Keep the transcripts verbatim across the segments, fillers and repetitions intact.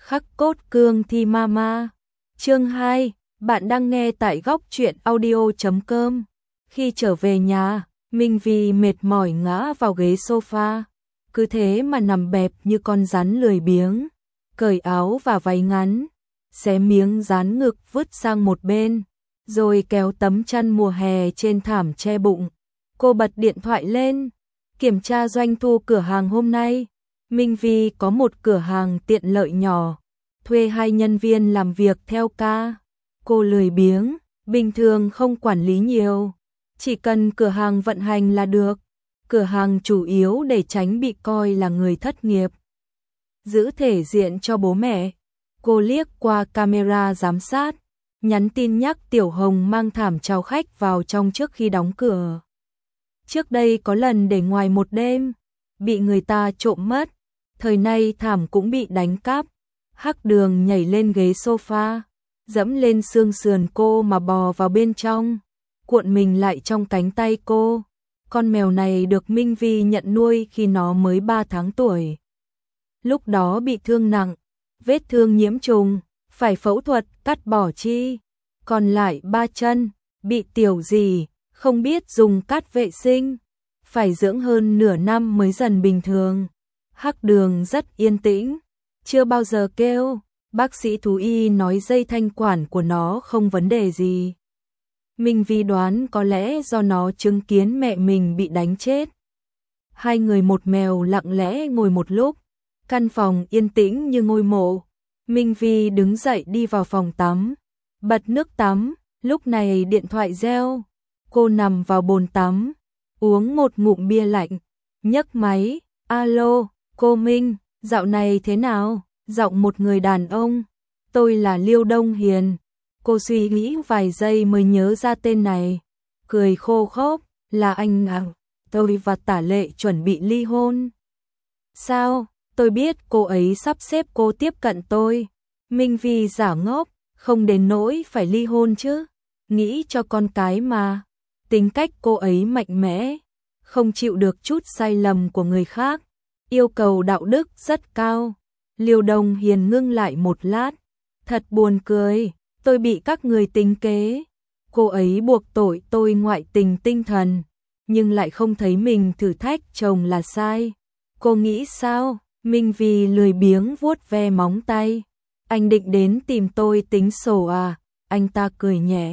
Khắc cốt cương thi mama. Chương hai, bạn đang nghe tại góc truyện audio chấm com. Khi trở về nhà, Minh Vi mệt mỏi ngã vào ghế sofa, cứ thế mà nằm bẹp như con rắn lười biếng, cởi áo và váy ngắn, xé miếng dán ngực vứt sang một bên, rồi kéo tấm chăn mùa hè trên thảm che bụng. Cô bật điện thoại lên, kiểm tra doanh thu cửa hàng hôm nay. Minh Vi có một cửa hàng tiện lợi nhỏ, thuê hai nhân viên làm việc theo ca. Cô lười biếng, bình thường không quản lý nhiều, chỉ cần cửa hàng vận hành là được. Cửa hàng chủ yếu để tránh bị coi là người thất nghiệp, giữ thể diện cho bố mẹ. Cô liếc qua camera giám sát, nhắn tin nhắc Tiểu Hồng mang thảm chào khách vào trong trước khi đóng cửa. Trước đây có lần để ngoài một đêm, bị người ta trộm mất. Thời nay thảm cũng bị đánh cắp. Hắc Đường nhảy lên ghế sofa, dẫm lên xương sườn cô mà bò vào bên trong, cuộn mình lại trong cánh tay cô. Con mèo này được Minh Vi nhận nuôi khi nó mới ba tháng tuổi. Lúc đó bị thương nặng, vết thương nhiễm trùng, phải phẫu thuật cắt bỏ chi. Còn lại ba chân, bị tiểu gì, không biết dùng cát vệ sinh, phải dưỡng hơn nửa năm mới dần bình thường. Hắc Đường rất yên tĩnh, chưa bao giờ kêu. Bác sĩ thú y nói dây thanh quản của nó không vấn đề gì. Minh Vi đoán có lẽ do nó chứng kiến mẹ mình bị đánh chết. Hai người một mèo lặng lẽ ngồi một lúc, căn phòng yên tĩnh như ngôi mộ. Minh Vi đứng dậy đi vào phòng tắm, bật nước tắm. Lúc này điện thoại reo, cô nằm vào bồn tắm, uống một ngụm bia lạnh, nhấc máy. Alo, cô Minh, dạo này thế nào? Giọng một người đàn ông. Tôi là Liêu Đông Hiền. Cô suy nghĩ vài giây mới nhớ ra tên này, cười khô khốc. Là anh à? Tôi và Tả Lệ chuẩn bị ly hôn. Sao? Tôi biết cô ấy sắp xếp cô tiếp cận tôi. Minh Vi giả ngốc, không đến nỗi phải ly hôn chứ. Nghĩ cho con cái mà. Tính cách cô ấy mạnh mẽ, không chịu được chút sai lầm của người khác, yêu cầu đạo đức rất cao. Liêu Đông Hiền ngưng lại một lát. Thật buồn cười, tôi bị các người tính kế. Cô ấy buộc tội tôi ngoại tình tinh thần, nhưng lại không thấy mình thử thách chồng là sai. Cô nghĩ sao? Minh Vi lười biếng vuốt ve móng tay. Anh định đến tìm tôi tính sổ à? Anh ta cười nhẹ.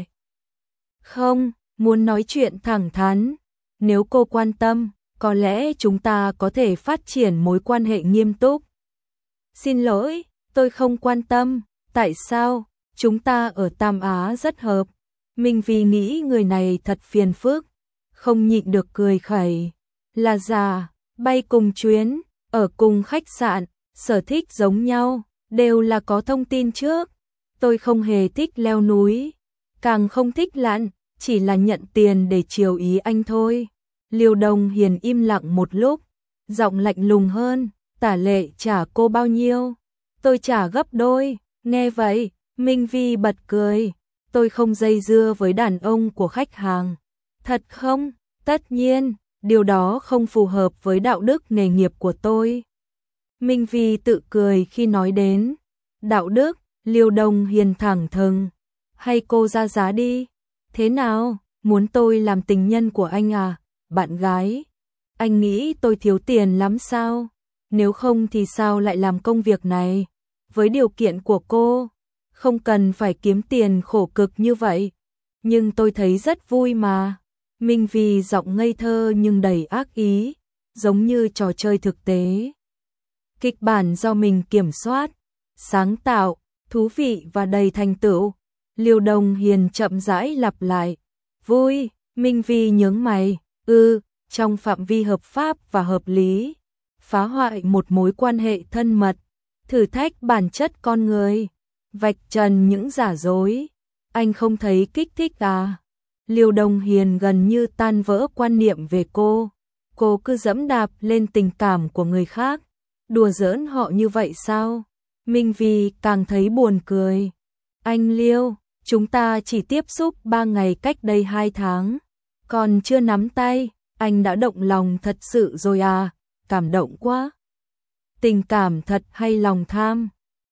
Không, muốn nói chuyện thẳng thắn. Nếu cô quan tâm, có lẽ chúng ta có thể phát triển mối quan hệ nghiêm túc. Xin lỗi, tôi không quan tâm. Tại sao? Chúng ta ở Tam Á rất hợp. Minh Vi nghĩ người này thật phiền phức, không nhịn được cười khẩy. Là già, bay cùng chuyến, ở cùng khách sạn, sở thích giống nhau, đều là có thông tin trước. Tôi không hề thích leo núi, càng không thích lặn, chỉ là nhận tiền để chiều ý anh thôi. Liêu Đông Hiền im lặng một lúc, giọng lạnh lùng hơn. Tả Lệ trả cô bao nhiêu? Tôi trả gấp đôi. Nghe vậy, Minh Vi bật cười. Tôi không dây dưa với đàn ông của khách hàng. Thật không? Tất nhiên, điều đó không phù hợp với đạo đức nghề nghiệp của tôi. Minh Vi tự cười khi nói đến đạo đức. Liêu Đông Hiền thẳng thừng. Hay cô ra giá đi. Thế nào? Muốn tôi làm tình nhân của anh à? Bạn gái? Anh nghĩ tôi thiếu tiền lắm sao? Nếu không thì sao lại làm công việc này? Với điều kiện của cô, không cần phải kiếm tiền khổ cực như vậy. Nhưng tôi thấy rất vui mà. Minh Vi giọng ngây thơ nhưng đầy ác ý, giống như trò chơi thực tế. Kịch bản do mình kiểm soát, sáng tạo, thú vị và đầy thành tựu. Liêu Đông Hiền chậm rãi lặp lại. Vui. Minh Vi nhướng mày. Ừ, trong phạm vi hợp pháp và hợp lý. Phá hoại một mối quan hệ thân mật, thử thách bản chất con người, vạch trần những giả dối. Anh không thấy kích thích à? Liêu Đông Hiền gần như tan vỡ quan niệm về cô. Cô cứ dẫm đạp lên tình cảm của người khác, đùa giỡn họ như vậy sao? Minh Vi càng thấy buồn cười. Anh Liêu, chúng ta chỉ tiếp xúc ba ngày cách đây hai tháng, còn chưa nắm tay, anh đã động lòng thật sự rồi à? Cảm động quá. Tình cảm thật hay lòng tham?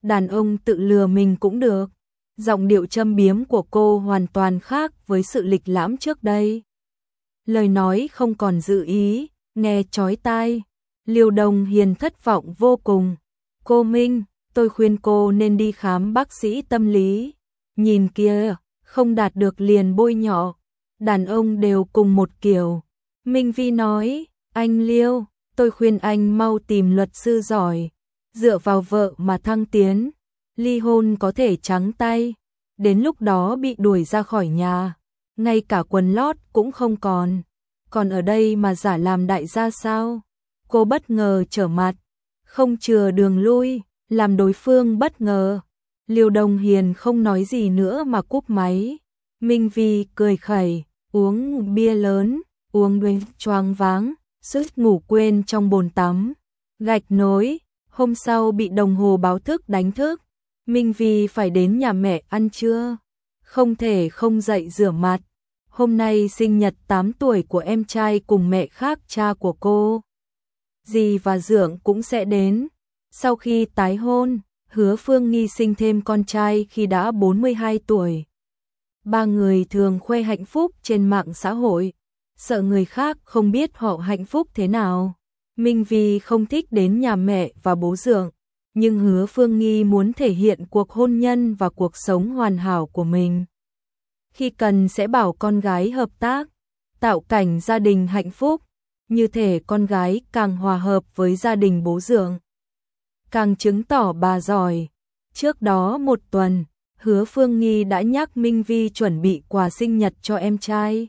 đàn ông tự lừa mình cũng được. Giọng điệu châm biếm của cô hoàn toàn khác với sự lịch lãm trước đây. Lời nói không còn dự ý, nghe chói tai. Liêu Đông Hiền thất vọng vô cùng. Cô Minh, tôi khuyên cô nên đi khám bác sĩ tâm lý. Nhìn kia, không đạt được liền bôi nhọ. Đàn ông đều cùng một kiểu. Minh Vi nói, anh Liêu, tôi khuyên anh mau tìm luật sư giỏi. Dựa vào vợ mà thăng tiến. Ly hôn có thể trắng tay. Đến lúc đó bị đuổi ra khỏi nhà. Ngay cả quần lót cũng không còn. Còn ở đây mà giả làm đại gia sao? Cô bất ngờ trở mặt. Không chừa đường lui, làm đối phương bất ngờ. Liêu Đông Hiền không nói gì nữa mà cúp máy. Minh Vi cười khẩy, uống bia lớn, uống đến choáng váng, suýt ngủ quên trong bồn tắm. Gạch nối, hôm sau bị đồng hồ báo thức đánh thức. Minh Vi phải đến nhà mẹ ăn trưa. Không thể không dậy rửa mặt. Hôm nay sinh nhật tám tuổi của em trai cùng mẹ khác cha của cô. Dì và Dượng cũng sẽ đến. Sau khi tái hôn, Hứa Phương Nghi sinh thêm con trai khi đã bốn mươi hai tuổi. Ba người thường khoe hạnh phúc trên mạng xã hội, sợ người khác không biết họ hạnh phúc thế nào. Minh Vi không thích đến nhà mẹ và bố Dượng, nhưng Hứa Phương Nghi muốn thể hiện cuộc hôn nhân và cuộc sống hoàn hảo của mình. Khi cần sẽ bảo con gái hợp tác, tạo cảnh gia đình hạnh phúc, như thể con gái càng hòa hợp với gia đình bố Dượng, càng chứng tỏ bà giỏi. Trước đó một tuần, Hứa Phương Nghi đã nhắc Minh Vi chuẩn bị quà sinh nhật cho em trai.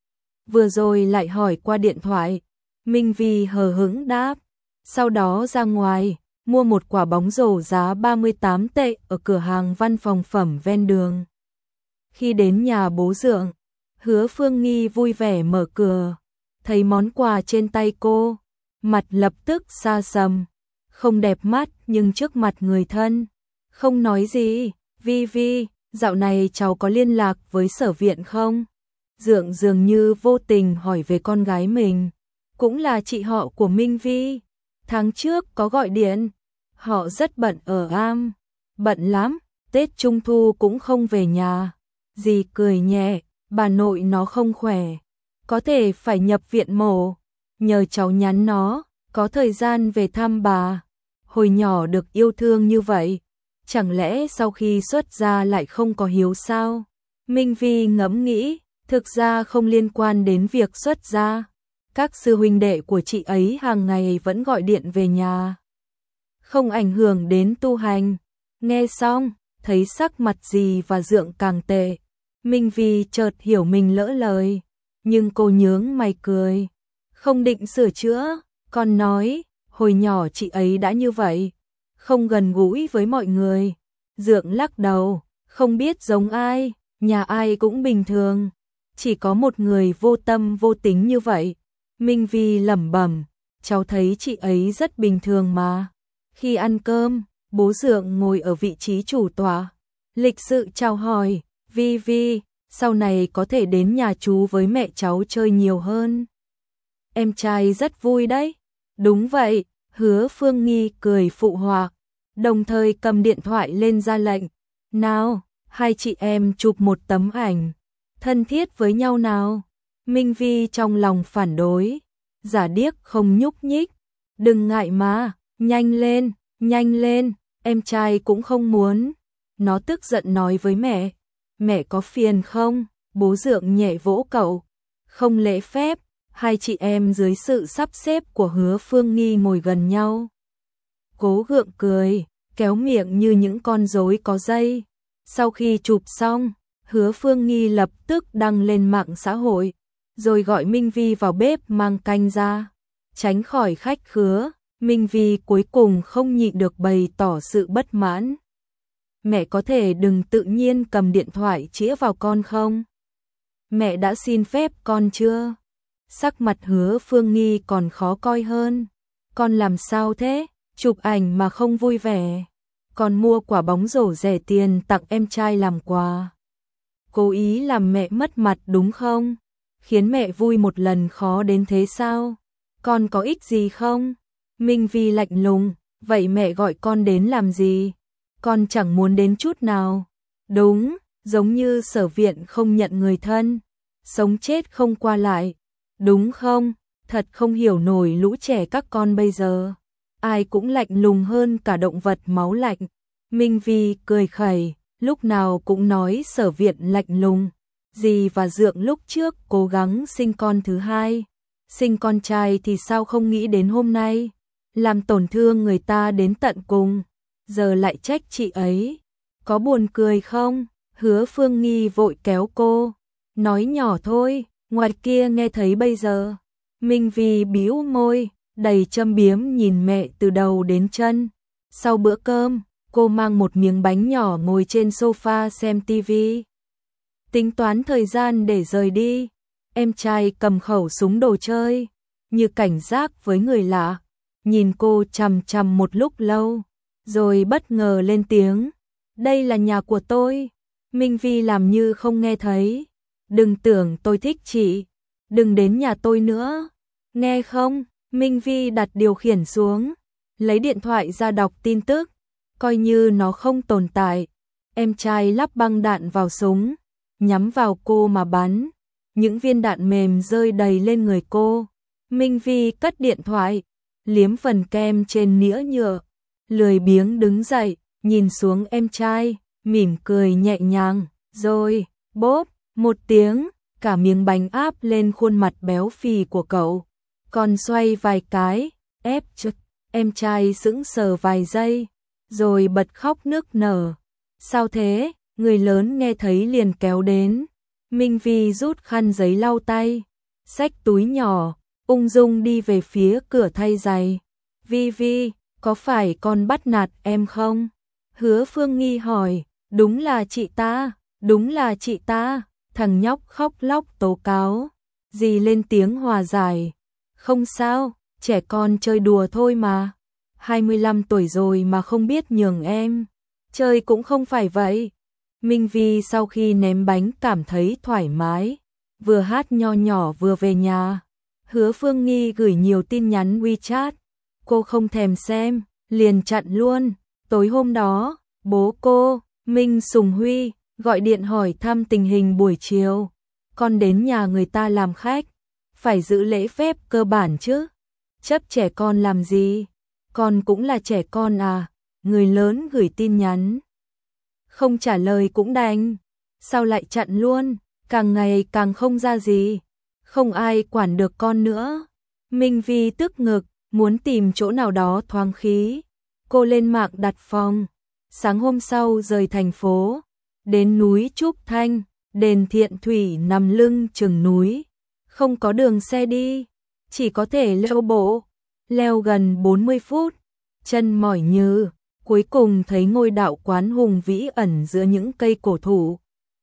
Vừa rồi lại hỏi qua điện thoại, Minh Vi hờ hững đáp, sau đó ra ngoài, mua một quả bóng rổ giá ba mươi tám tệ ở cửa hàng văn phòng phẩm ven đường. Khi đến nhà bố Dượng, Hứa Phương Nghi vui vẻ mở cửa, thấy món quà trên tay cô, mặt lập tức xa sầm, không đẹp mắt nhưng trước mặt người thân, không nói gì. Vi Vi, dạo này cháu có liên lạc với Sở Viện không? Dượng dường như vô tình hỏi về con gái mình, cũng là chị họ của Minh Vi. Tháng trước có gọi điện, họ rất bận ở Am, bận lắm, Tết Trung Thu cũng không về nhà. Dì cười nhẹ, bà nội nó không khỏe, có thể phải nhập viện mổ, nhờ cháu nhắn nó, có thời gian về thăm bà. Hồi nhỏ được yêu thương như vậy, chẳng lẽ sau khi xuất gia lại không có hiếu sao? Minh Vi ngẫm nghĩ, thực ra không liên quan đến việc xuất gia. Các sư huynh đệ của chị ấy hàng ngày vẫn gọi điện về nhà, không ảnh hưởng đến tu hành. Nghe xong, thấy sắc mặt dì và Dượng càng tệ. Minh Vi chợt hiểu mình lỡ lời, nhưng cô nhướng mày cười, không định sửa chữa, còn nói, hồi nhỏ chị ấy đã như vậy, không gần gũi với mọi người. Dượng lắc đầu, không biết giống ai, nhà ai cũng bình thường, chỉ có một người vô tâm vô tính như vậy. Minh Vi lẩm bẩm, cháu thấy chị ấy rất bình thường mà. Khi ăn cơm, bố Dượng ngồi ở vị trí chủ tọa, lịch sự chào hỏi, Vi Vi, sau này có thể đến nhà chú với mẹ cháu chơi nhiều hơn. Em trai rất vui đấy. Đúng vậy, Hứa Phương Nghi cười phụ họa, đồng thời cầm điện thoại lên ra lệnh, nào, hai chị em chụp một tấm ảnh, thân thiết với nhau nào. Minh Vi trong lòng phản đối, giả điếc không nhúc nhích, đừng ngại mà, nhanh lên, nhanh lên, em trai cũng không muốn. Nó tức giận nói với mẹ, mẹ có phiền không? Bố Dượng nhẹ vỗ cậu, không lễ phép. Hai chị em dưới sự sắp xếp của Hứa Phương Nghi ngồi gần nhau. Cố gượng cười, kéo miệng như những con rối có dây. Sau khi chụp xong, Hứa Phương Nghi lập tức đăng lên mạng xã hội, rồi gọi Minh Vi vào bếp mang canh ra. Tránh khỏi khách khứa, Minh Vi cuối cùng không nhịn được bày tỏ sự bất mãn. Mẹ có thể đừng tự nhiên cầm điện thoại chĩa vào con không? Mẹ đã xin phép con chưa? Sắc mặt Hứa Phương Nghi còn khó coi hơn. Con làm sao thế? Chụp ảnh mà không vui vẻ. Con mua quả bóng rổ rẻ tiền tặng em trai làm quà. Cố ý làm mẹ mất mặt đúng không? Khiến mẹ vui một lần khó đến thế sao? Con có ích gì không? Minh Vi lạnh lùng, vậy mẹ gọi con đến làm gì? con chẳng muốn đến chút nào. Đúng, giống như Sở Viện không nhận người thân, sống chết không qua lại. Đúng không? Thật không hiểu nổi lũ trẻ các con bây giờ. Ai cũng lạnh lùng hơn cả động vật máu lạnh. Minh Vi cười khẩy, lúc nào cũng nói Sở Viện lạnh lùng. Dì và Dượng lúc trước cố gắng sinh con thứ hai. Sinh con trai thì sao không nghĩ đến hôm nay. Làm tổn thương người ta đến tận cùng. Giờ lại trách chị ấy. Có buồn cười không? Hứa Phương Nghi vội kéo cô. Nói nhỏ thôi, ngoài kia nghe thấy bây giờ. Minh Vi bĩu môi, đầy châm biếm nhìn mẹ từ đầu đến chân. Sau bữa cơm, cô mang một miếng bánh nhỏ ngồi trên sofa xem tivi. Tính toán thời gian để rời đi. Em trai cầm khẩu súng đồ chơi, như cảnh giác với người lạ. Nhìn cô chằm chằm một lúc lâu, rồi bất ngờ lên tiếng. Đây là nhà của tôi. Minh Vi làm như không nghe thấy. Đừng tưởng tôi thích chị. Đừng đến nhà tôi nữa. Nghe không? Minh Vi đặt điều khiển xuống, lấy điện thoại ra đọc tin tức, coi như nó không tồn tại. Em trai lắp băng đạn vào súng, nhắm vào cô mà bắn. Những viên đạn mềm rơi đầy lên người cô. Minh Vi cất điện thoại, liếm phần kem trên nĩa nhựa, lười biếng đứng dậy, nhìn xuống em trai, mỉm cười nhẹ nhàng, rồi, bốp, một tiếng, cả miếng bánh áp lên khuôn mặt béo phì của cậu. Còn xoay vài cái, ép chực, em trai sững sờ vài giây, rồi bật khóc nức nở. Sao thế? Người lớn nghe thấy liền kéo đến. Minh Vi rút khăn giấy lau tay, xách túi nhỏ, ung dung đi về phía cửa thay giày. Vi Vi, có phải con bắt nạt em không? Hứa Phương Nghi hỏi. Đúng là chị ta, đúng là chị ta. Thằng nhóc khóc lóc tố cáo. Dì lên tiếng hòa giải. Không sao, trẻ con chơi đùa thôi mà. hai mươi lăm tuổi rồi mà không biết nhường em. Chơi cũng không phải vậy. Minh Vi sau khi ném bánh cảm thấy thoải mái. Vừa hát nho nhỏ vừa về nhà. Hứa Phương Nghi gửi nhiều tin nhắn WeChat. Cô không thèm xem, liền chặn luôn. Tối hôm đó, bố cô, Minh Sùng Huy, gọi điện hỏi thăm tình hình buổi chiều. Con đến nhà người ta làm khách, phải giữ lễ phép cơ bản chứ. Chấp trẻ con làm gì? Con cũng là trẻ con à? Người lớn gửi tin nhắn, không trả lời cũng đành. Sao lại chặn luôn? Càng ngày càng không ra gì. Không ai quản được con nữa. Minh Vi tức ngực, muốn tìm chỗ nào đó thoáng khí. Cô lên mạng đặt phòng. Sáng hôm sau rời thành phố, đến núi Trúc Thanh, đền Thiện Thủy nằm lưng chừng núi. Không có đường xe đi, chỉ có thể leo bộ. Leo gần bốn mươi phút, chân mỏi nhừ, cuối cùng thấy ngôi đạo quán hùng vĩ ẩn giữa những cây cổ thụ.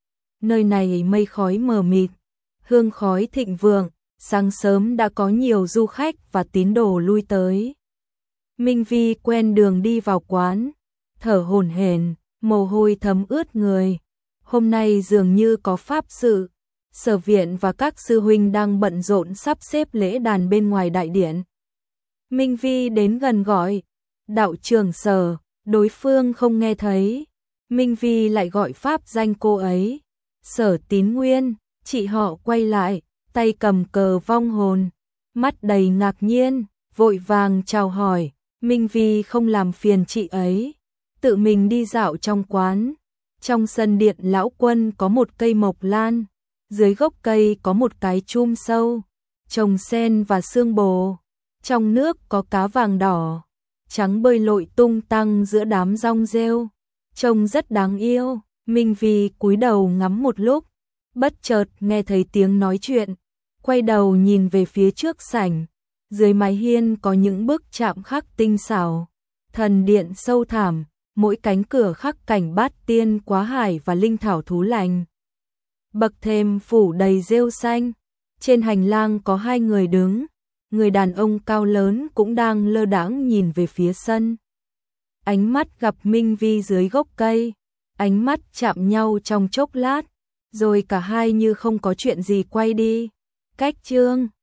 Nơi này mây khói mờ mịt, hương khói thịnh vượng, sáng sớm đã có nhiều du khách và tín đồ lui tới. Minh Vi quen đường đi vào quán, thở hổn hển, mồ hôi thấm ướt người. Hôm nay dường như có pháp sự, Sở Viện và các sư huynh đang bận rộn sắp xếp lễ đàn bên ngoài đại điện. Minh Vi đến gần gọi, đạo trưởng Sở, đối phương không nghe thấy. Minh Vi lại gọi pháp danh cô ấy, Sở Tín Nguyên. Chị họ quay lại, tay cầm cờ vong hồn, mắt đầy ngạc nhiên, vội vàng chào hỏi. Minh Vi không làm phiền chị ấy, tự mình đi dạo trong quán. Trong sân điện lão quân có một cây mộc lan, dưới gốc cây có một cái chum sâu, trồng sen và xương bồ. Trong nước có cá vàng đỏ, trắng bơi lội tung tăng giữa đám rong rêu, trông rất đáng yêu. Minh Vi cúi đầu ngắm một lúc, bất chợt nghe thấy tiếng nói chuyện, quay đầu nhìn về phía trước sảnh. Dưới mái hiên có những bức chạm khắc tinh xảo, thần điện sâu thẳm, mỗi cánh cửa khắc cảnh bát tiên quá hải và linh thảo thú lành. Bậc thềm phủ đầy rêu xanh, trên hành lang có hai người đứng, người đàn ông cao lớn cũng đang lơ đãng nhìn về phía sân. Ánh mắt gặp Minh Vi dưới gốc cây, ánh mắt chạm nhau trong chốc lát, rồi cả hai như không có chuyện gì quay đi. Cách chương